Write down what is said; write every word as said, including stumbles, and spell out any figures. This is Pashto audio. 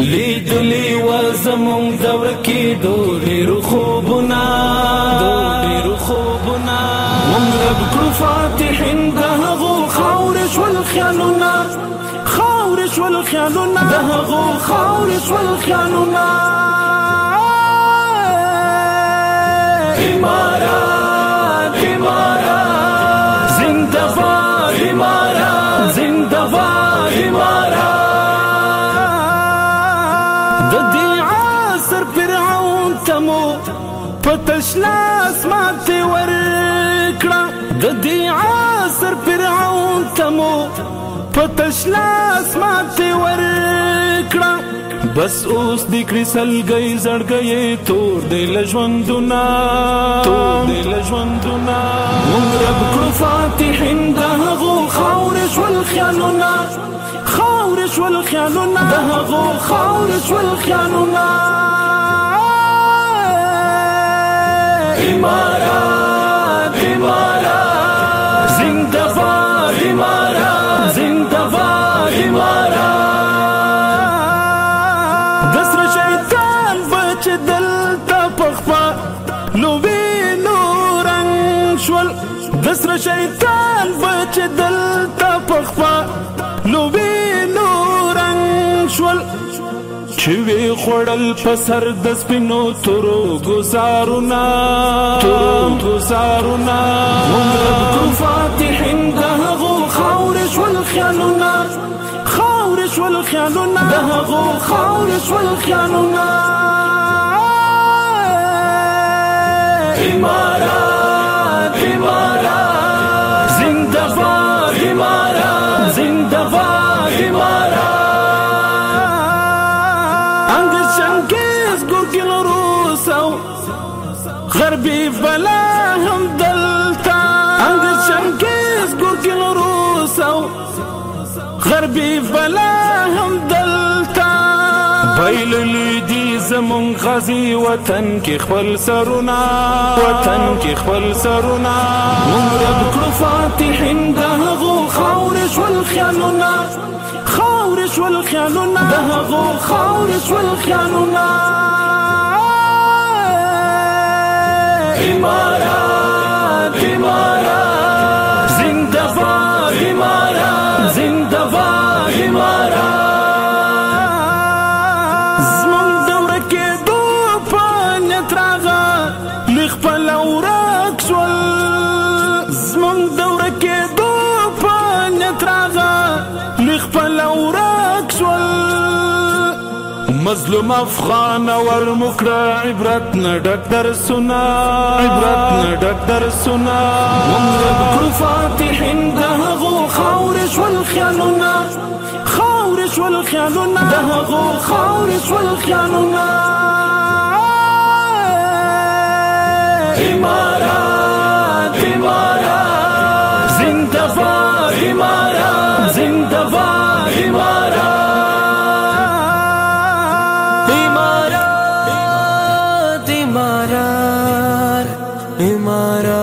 لیدلی و زمون دور کی ډېر خوبونه ډېر خوبونه مونږ رب کړو فاتحین د هغو خاورې شول خیالونه خاورې شول خیالونه د هغو خاورې شول خیالونه امارات امارات زنده باد امارات زنده باد امارات د دې عصر فرعون تمو پتش لاس ماته ورکړه د دې عصر فرعون تمو پتش لاس ماته ورکړه بس اوس د کریسلګي زړګي تور د لژوندونه تور د لژوندونه مونږ رب کړو فاتحین د هغو خاورې شول خیالونه خاورې شول خیالونه د هغو خاورې شول خیالونه امارات امارات زنده باد امارات زنده باد امارات دسر شیطان بچ دلتا پخپا لوبی نورنگ شول دسر شیطان بچ دلتا پخپا لوبی نورنگ شول چوی خوڑل پسر دس پینو تورو گزارونا تورو گزارونا مونرب کو فاتحین دهغو خاورش والخیالونا خاورش والخیالونا دهغو خاورش والخیالونا امارات امارات زنده باد امارات زنده باد امارات غربي بلا هم دلتا عند شنكيز قرقل روسو غربي بلا هم دلتا بيل لدي زمون غازي وطن كي خبل سرونا وطن كي خبل سرونا ممرب كرو فاتحين دهغو خاورش والخيالونا خاورش والخيالونا دهغو خاورش والخيالونا امارات امارات زنده باد امارات زنده باد امارات زمون دوره کې دو پانیت راغه لخپل ورک شول زمون دوره کې دو پانیت راغه لخپل ورک شول مظلوم افغان ور مکړه عبرت نه ډک درسونه عبرت نه ډک درسونه مونږ کړو فاتحین دهغو خاورش والخیالونه خاورش والخیالونه دهغو خاورش والخیالونه امارات امارات زنده باد امارات زنده باد امارات Imarat, Imarat